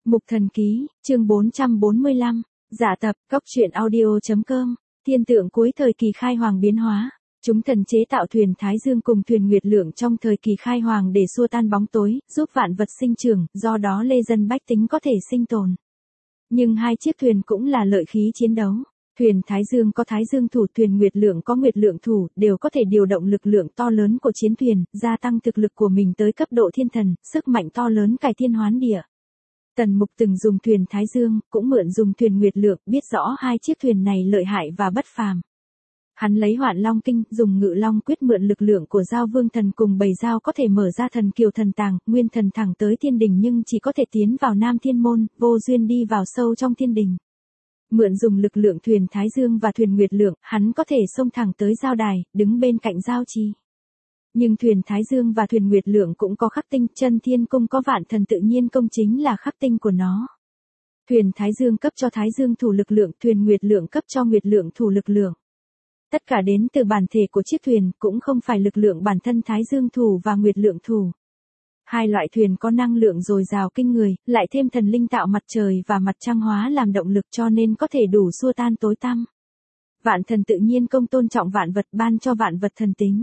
Mục Thần Ký, chương 445, giả tập, cóc truyện audio.com, thiên tượng cuối thời kỳ khai hoàng biến hóa. Chúng thần chế tạo thuyền Thái Dương cùng thuyền Nguyệt Lượng trong thời kỳ khai hoàng để xua tan bóng tối, giúp vạn vật sinh trưởng, do đó lê dân bách tính có thể sinh tồn. Nhưng hai chiếc thuyền cũng là lợi khí chiến đấu. Thuyền Thái Dương có Thái Dương thủ, thuyền Nguyệt Lượng có Nguyệt Lượng thủ, đều có thể điều động lực lượng to lớn của chiến thuyền, gia tăng thực lực của mình tới cấp độ thiên thần, sức mạnh to lớn cải thiên hoán địa. Tần Mục từng dùng thuyền Thái Dương, cũng mượn dùng thuyền Nguyệt Lượng, biết rõ hai chiếc thuyền này lợi hại và bất phàm. Hắn lấy Hoạn Long Kinh, dùng Ngự Long Quyết mượn lực lượng của Giao Vương Thần cùng Bầy Giao có thể mở ra Thần Kiều Thần Tàng, Nguyên Thần thẳng tới thiên đình nhưng chỉ có thể tiến vào Nam Thiên Môn, vô duyên đi vào sâu trong thiên đình. Mượn dùng lực lượng thuyền Thái Dương và thuyền Nguyệt Lượng, hắn có thể xông thẳng tới Giao Đài, đứng bên cạnh Giao Trì. Nhưng thuyền Thái Dương và thuyền Nguyệt Lượng cũng có khắc tinh, Chân Thiên Cung có Vạn Thần Tự Nhiên Công chính là khắc tinh của nó. Thuyền Thái Dương cấp cho Thái Dương thủ lực lượng, thuyền Nguyệt Lượng cấp cho Nguyệt Lượng thủ lực lượng. Tất cả đến từ bản thể của chiếc thuyền, cũng không phải lực lượng bản thân Thái Dương thủ và Nguyệt Lượng thủ. Hai loại thuyền có năng lượng dồi dào kinh người, lại thêm thần linh tạo mặt trời và mặt trăng hóa làm động lực cho nên có thể đủ xua tan tối tăm. Vạn Thần Tự Nhiên Công tôn trọng vạn vật, ban cho vạn vật thần tính.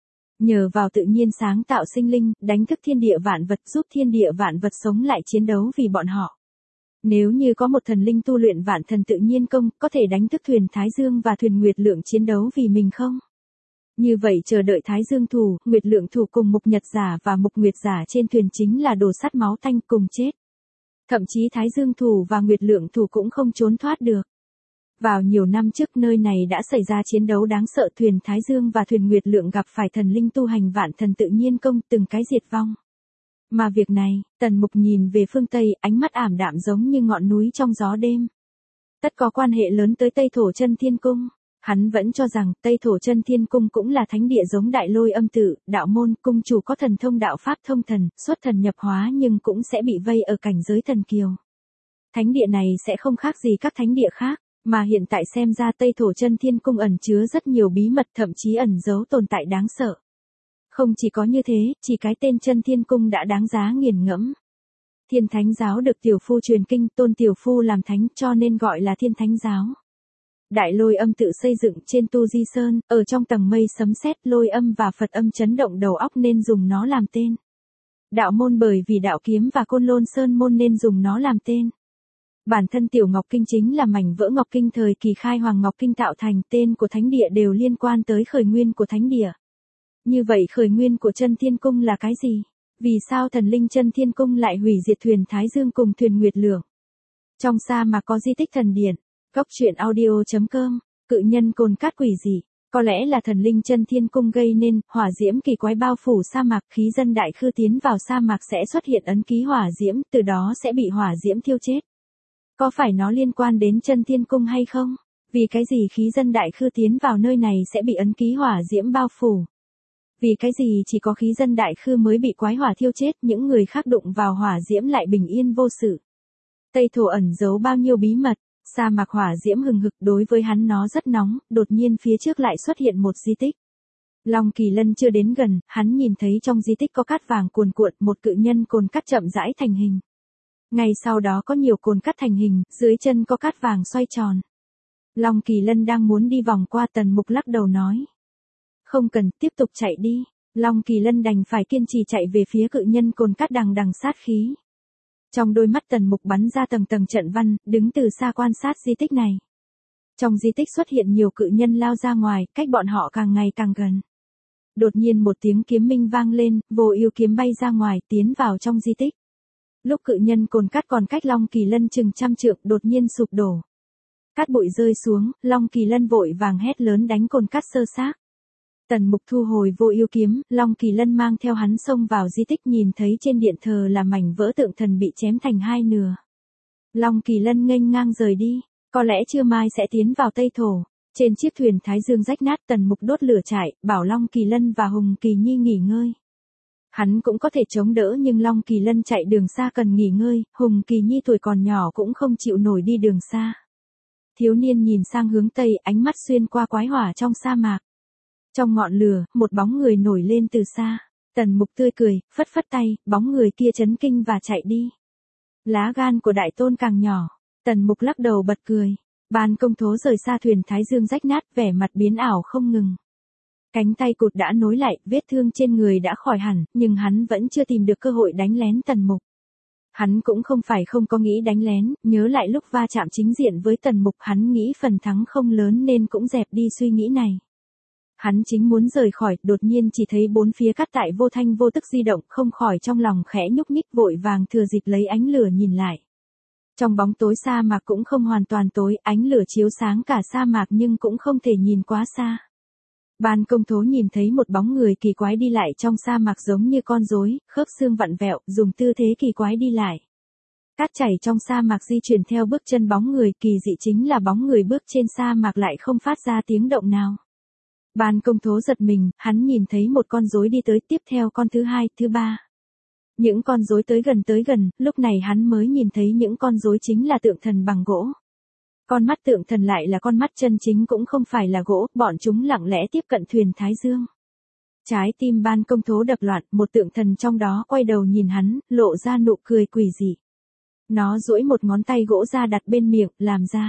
Nhờ vào tự nhiên sáng tạo sinh linh, đánh thức thiên địa vạn vật, giúp thiên địa vạn vật sống lại chiến đấu vì bọn họ. Nếu như có một thần linh tu luyện Vạn Thần Tự Nhiên Công, có thể đánh thức thuyền Thái Dương và thuyền Nguyệt Lượng chiến đấu vì mình không? Như vậy chờ đợi Thái Dương thủ, Nguyệt Lượng thủ cùng Mục Nhật Giả và Mục Nguyệt Giả trên thuyền chính là đồ sắt máu tanh cùng chết. Thậm chí Thái Dương thủ và Nguyệt Lượng thủ cũng không trốn thoát được. Vào nhiều năm trước nơi này đã xảy ra chiến đấu đáng sợ, thuyền Thái Dương và thuyền Nguyệt Lượng gặp phải thần linh tu hành Vạn Thần Tự Nhiên Công, từng cái diệt vong. Mà việc này, Tần Mục nhìn về phương Tây, ánh mắt ảm đạm giống như ngọn núi trong gió đêm. Tất có quan hệ lớn tới Tây Thổ Chân Thiên Cung. Hắn vẫn cho rằng Tây Thổ Chân Thiên Cung cũng là thánh địa giống Đại Lôi Âm Tự, đạo môn, cung chủ có thần thông đạo pháp thông thần, xuất thần nhập hóa nhưng cũng sẽ bị vây ở cảnh giới thần kiều. Thánh địa này sẽ không khác gì các thánh địa khác. Mà hiện tại xem ra Tây Thổ Chân Thiên Cung ẩn chứa rất nhiều bí mật, thậm chí ẩn giấu tồn tại đáng sợ. Không chỉ có như thế, chỉ cái tên Chân Thiên Cung đã đáng giá nghiền ngẫm. Thiên Thánh Giáo được Tiểu Phu truyền kinh, tôn Tiểu Phu làm thánh cho nên gọi là Thiên Thánh Giáo. Đại Lôi Âm Tự xây dựng trên Tu Di Sơn, ở trong tầng mây sấm sét, lôi âm và Phật âm chấn động đầu óc nên dùng nó làm tên. Đạo môn bởi vì đạo kiếm và Côn Lôn Sơn môn nên dùng nó làm tên. Bản thân Tiểu Ngọc Kinh chính là mảnh vỡ Ngọc Kinh thời kỳ khai hoàng Ngọc Kinh tạo thành, tên của thánh địa đều liên quan tới khởi nguyên của thánh địa. Như vậy khởi nguyên của Chân Thiên Cung là cái gì? Vì sao thần linh Chân Thiên Cung lại hủy diệt thuyền Thái Dương cùng thuyền Nguyệt Lượng? Trong sa mạc có di tích thần điện, cóc truyện audio.com, cự nhân cồn cát quỷ dị, có lẽ là thần linh Chân Thiên Cung gây nên, hỏa diễm kỳ quái bao phủ sa mạc, khí dân đại khư tiến vào sa mạc sẽ xuất hiện ấn ký hỏa diễm, từ đó sẽ bị hỏa diễm thiêu chết. Có phải nó liên quan đến Chân Thiên Cung hay không? Vì cái gì khí dân đại khư tiến vào nơi này sẽ bị ấn ký hỏa diễm bao phủ? Vì cái gì chỉ có khí dân đại khư mới bị quái hỏa thiêu chết, những người khác đụng vào hỏa diễm lại bình yên vô sự? Tây Thổ ẩn giấu bao nhiêu bí mật, sa mạc hỏa diễm hừng hực, đối với hắn nó rất nóng, đột nhiên phía trước lại xuất hiện một di tích. Long Kỳ Lân chưa đến gần, hắn nhìn thấy trong di tích có cát vàng cuồn cuộn, một cự nhân cồn cát chậm rãi thành hình. Ngay sau đó có nhiều cồn cát thành hình, dưới chân có cát vàng xoay tròn. Long Kỳ Lân đang muốn đi vòng qua, Tần Mục lắc đầu nói. Không cần, tiếp tục chạy đi. Long Kỳ Lân đành phải kiên trì chạy về phía cự nhân cồn cát đằng đằng sát khí. Trong đôi mắt Tần Mục bắn ra tầng tầng trận văn, đứng từ xa quan sát di tích này. Trong di tích xuất hiện nhiều cự nhân lao ra ngoài, cách bọn họ càng ngày càng gần. Đột nhiên một tiếng kiếm minh vang lên, Vô Ưu kiếm bay ra ngoài, tiến vào trong di tích. Lúc cự nhân cồn cát còn cách Long Kỳ Lân chừng 100 trượng, đột nhiên sụp đổ. Cát bụi rơi xuống, Long Kỳ Lân vội vàng hét lớn đánh cồn cát sơ xác. Tần Mục thu hồi Vô Ưu kiếm, Long Kỳ Lân mang theo hắn xông vào di tích, nhìn thấy trên điện thờ là mảnh vỡ tượng thần bị chém thành hai nửa. Long Kỳ Lân nghênh ngang rời đi, có lẽ trưa mai sẽ tiến vào Tây Thổ. Trên chiếc thuyền Thái Dương rách nát, Tần Mục đốt lửa trại, bảo Long Kỳ Lân và Hùng Kỳ Nhi nghỉ ngơi. Hắn cũng có thể chống đỡ nhưng Long Kỳ Lân chạy đường xa cần nghỉ ngơi, Hùng Kỳ Nhi tuổi còn nhỏ cũng không chịu nổi đi đường xa. Thiếu niên nhìn sang hướng Tây, ánh mắt xuyên qua quái hỏa trong sa mạc. Trong ngọn lửa, một bóng người nổi lên từ xa. Tần Mục tươi cười, phất phất tay, bóng người kia chấn kinh và chạy đi. Lá gan của đại tôn càng nhỏ. Tần Mục lắc đầu bật cười. Ban Công Thố rời xa thuyền thái dương rách nát, vẻ mặt biến ảo không ngừng. Cánh tay cụt đã nối lại, vết thương trên người đã khỏi hẳn, nhưng hắn vẫn chưa tìm được cơ hội đánh lén Tần Mục. Hắn cũng không phải không có nghĩ đánh lén, nhớ lại lúc va chạm chính diện với Tần Mục, hắn nghĩ phần thắng không lớn nên cũng dẹp đi suy nghĩ này. Hắn chính muốn rời khỏi, đột nhiên chỉ thấy bốn phía cát tại vô thanh vô tức di động, không khỏi trong lòng khẽ nhúc nhích, vội vàng thừa dịp lấy ánh lửa nhìn lại. Trong bóng tối sa mạc cũng không hoàn toàn tối, ánh lửa chiếu sáng cả sa mạc nhưng cũng không thể nhìn quá xa. Ban Công Thố nhìn thấy một bóng người kỳ quái đi lại trong sa mạc giống như con rối, khớp xương vặn vẹo, dùng tư thế kỳ quái đi lại. Cát chảy trong sa mạc di chuyển theo bước chân bóng người, kỳ dị chính là bóng người bước trên sa mạc lại không phát ra tiếng động nào. Ban Công Thố giật mình, hắn nhìn thấy một con rối đi tới, tiếp theo con thứ hai, thứ ba. Những con rối tới gần, lúc này hắn mới nhìn thấy những con rối chính là tượng thần bằng gỗ. Con mắt tượng thần lại là con mắt chân chính, cũng không phải là gỗ, bọn chúng lặng lẽ tiếp cận thuyền Thái Dương. Trái tim Ban Công Thố đập loạn, một tượng thần trong đó quay đầu nhìn hắn, lộ ra nụ cười quỷ dị. Nó duỗi một ngón tay gỗ ra đặt bên miệng, làm ra.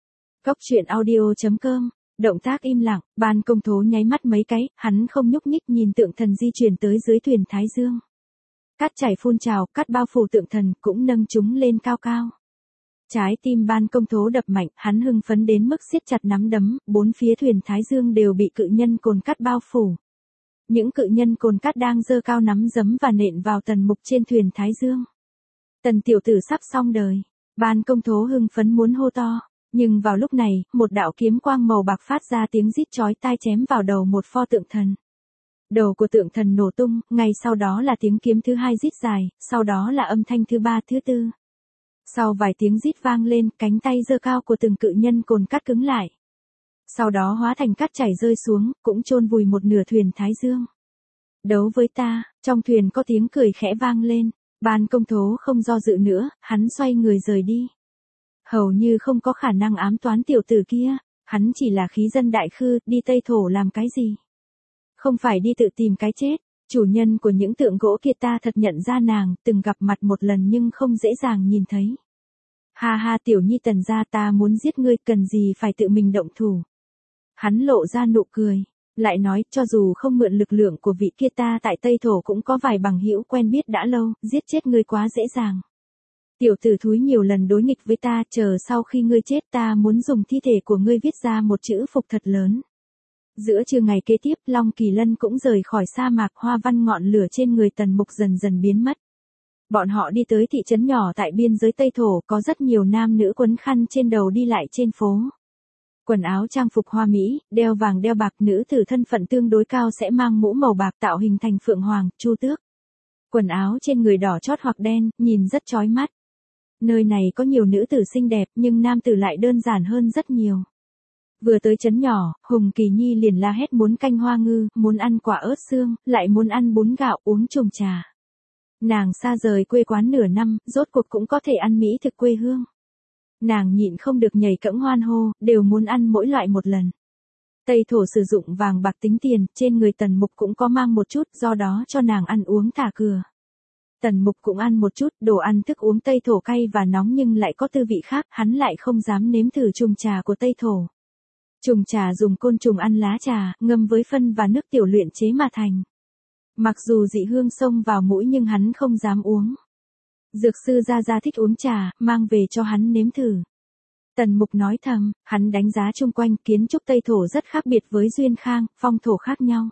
Cốc.audio.com. Động tác im lặng, Ban Công Thố nháy mắt mấy cái, hắn không nhúc nhích nhìn tượng thần di chuyển tới dưới thuyền Thái Dương. Cát chảy phun trào, cát bao phủ tượng thần, cũng nâng chúng lên cao cao. Trái tim Ban Công Thố đập mạnh, hắn hưng phấn đến mức siết chặt nắm đấm, bốn phía thuyền Thái Dương đều bị cự nhân cồn cát bao phủ. Những cự nhân cồn cát đang giơ cao nắm giấm và nện vào Tần Mục trên thuyền Thái Dương. Tần tiểu tử sắp xong đời. Ban Công Thố hưng phấn muốn hô to. Nhưng vào lúc này, một đạo kiếm quang màu bạc phát ra tiếng rít chói tai chém vào đầu một pho tượng thần. Đầu của tượng thần nổ tung, ngay sau đó là tiếng kiếm thứ hai rít dài, sau đó là âm thanh thứ ba, thứ tư. Sau vài tiếng rít vang lên, cánh tay giơ cao của từng cự nhân cồn cát cứng lại. Sau đó hóa thành cát chảy rơi xuống, cũng chôn vùi một nửa thuyền Thái Dương. Đấu với ta, trong thuyền có tiếng cười khẽ vang lên. Ban Công Thố không do dự nữa, hắn xoay người rời đi. Hầu như không có khả năng ám toán tiểu tử kia, hắn chỉ là khí dân đại khư, đi Tây Thổ làm cái gì? Không phải đi tự tìm cái chết, chủ nhân của những tượng gỗ kia ta thật nhận ra nàng, từng gặp mặt một lần nhưng không dễ dàng nhìn thấy. Ha ha tiểu nhi Tần gia, ta muốn giết ngươi, cần gì phải tự mình động thủ. Hắn lộ ra nụ cười, lại nói cho dù không mượn lực lượng của vị kia ta tại Tây Thổ cũng có vài bằng hữu quen biết đã lâu, giết chết ngươi quá dễ dàng. Tiểu tử thúi nhiều lần đối nghịch với ta, chờ sau khi ngươi chết ta muốn dùng thi thể của ngươi viết ra một chữ phục thật lớn. Giữa trưa ngày kế tiếp, Long Kỳ Lân cũng rời khỏi sa mạc, hoa văn ngọn lửa trên người Tần Mục dần dần biến mất. Bọn họ đi tới thị trấn nhỏ tại biên giới Tây Thổ, có rất nhiều nam nữ quấn khăn trên đầu đi lại trên phố. Quần áo trang phục hoa mỹ, đeo vàng đeo bạc, nữ tử thân phận tương đối cao sẽ mang mũ màu bạc tạo hình thành phượng hoàng, chu tước. Quần áo trên người đỏ chót hoặc đen, nhìn rất chói mắt. Nơi này có nhiều nữ tử xinh đẹp nhưng nam tử lại đơn giản hơn rất nhiều. Vừa tới trấn nhỏ, Hùng Kỳ Nhi liền la hét muốn canh hoa ngư, muốn ăn quả ớt xương, lại muốn ăn bún gạo, uống trùng trà. Nàng xa rời quê quán nửa năm, rốt cuộc cũng có thể ăn mỹ thực quê hương. Nàng nhịn không được nhảy cẫng hoan hô, đều muốn ăn mỗi loại một lần. Tây Thổ sử dụng vàng bạc tính tiền, trên người Tần Mục cũng có mang một chút, do đó cho nàng ăn uống thả cửa. Tần Mục cũng ăn một chút, đồ ăn thức uống Tây Thổ cay và nóng nhưng lại có tư vị khác, hắn lại không dám nếm thử trùng trà của Tây Thổ. Trùng trà dùng côn trùng ăn lá trà, ngâm với phân và nước tiểu luyện chế mà thành. Mặc dù dị hương xông vào mũi nhưng hắn không dám uống. Dược sư Gia Gia thích uống trà, mang về cho hắn nếm thử. Tần Mục nói thầm, hắn đánh giá chung quanh, kiến trúc Tây Thổ rất khác biệt với Duyên Khang, phong thổ khác nhau.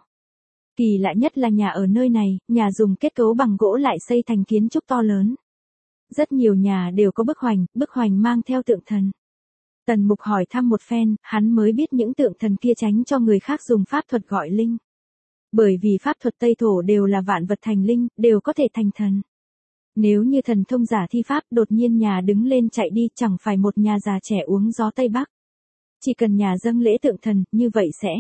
Kỳ lạ nhất là nhà ở nơi này, nhà dùng kết cấu bằng gỗ lại xây thành kiến trúc to lớn. Rất nhiều nhà đều có bức hoành mang theo tượng thần. Tần Mục hỏi thăm một phen, hắn mới biết những tượng thần kia tránh cho người khác dùng pháp thuật gọi linh. Bởi vì pháp thuật Tây Thổ đều là vạn vật thành linh, đều có thể thành thần. Nếu như thần thông giả thi pháp đột nhiên nhà đứng lên chạy đi, chẳng phải một nhà già trẻ uống gió Tây Bắc. Chỉ cần nhà dâng lễ tượng thần, như vậy sẽ.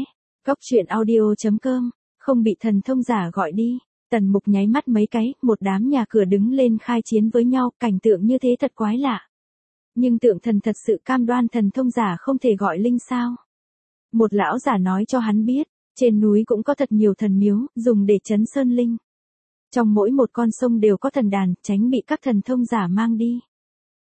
Cốc.audio.com. Không bị thần thông giả gọi đi. Tần Mục nháy mắt mấy cái, một đám nhà cửa đứng lên khai chiến với nhau, cảnh tượng như thế thật quái lạ. Nhưng tượng thần thật sự cam đoan thần thông giả không thể gọi linh sao? Một lão giả nói cho hắn biết, trên núi cũng có thật nhiều thần miếu, dùng để trấn sơn linh. Trong mỗi một con sông đều có thần đàn, tránh bị các thần thông giả mang đi.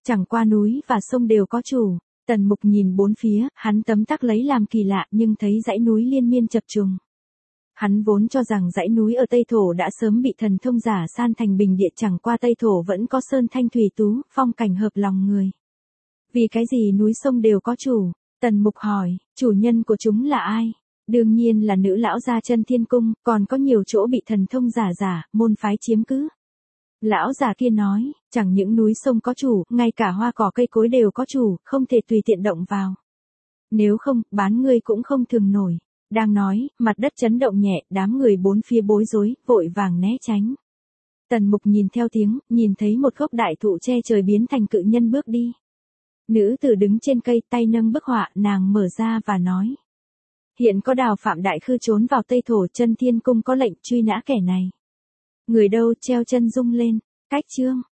Chẳng qua núi và sông đều có chủ. Tần Mục nhìn bốn phía, hắn tấm tắc lấy làm kỳ lạ nhưng thấy dãy núi liên miên chập trùng. Hắn vốn cho rằng dãy núi ở Tây Thổ đã sớm bị thần thông giả san thành bình địa, chẳng qua Tây Thổ vẫn có sơn thanh thủy tú, phong cảnh hợp lòng người. Vì cái gì núi sông đều có chủ? Tần Mục hỏi, chủ nhân của chúng là ai? Đương nhiên là nữ lão gia Chân Thiên Cung, còn có nhiều chỗ bị thần thông giả môn phái chiếm cứ. Lão già kia nói, chẳng những núi sông có chủ, ngay cả hoa cỏ cây cối đều có chủ, không thể tùy tiện động vào. Nếu không, bán ngươi cũng không thường nổi. Đang nói, mặt đất chấn động nhẹ, đám người bốn phía bối rối, vội vàng né tránh. Tần Mục nhìn theo tiếng, nhìn thấy một gốc đại thụ che trời biến thành cự nhân bước đi. Nữ tử đứng trên cây, tay nâng bức họa, nàng mở ra và nói. Hiện có Đào Phạm Đại Khư trốn vào Tây Thổ, Chân Thiên Cung có lệnh truy nã kẻ này. Người đâu? Treo chân rung lên. Cách chương.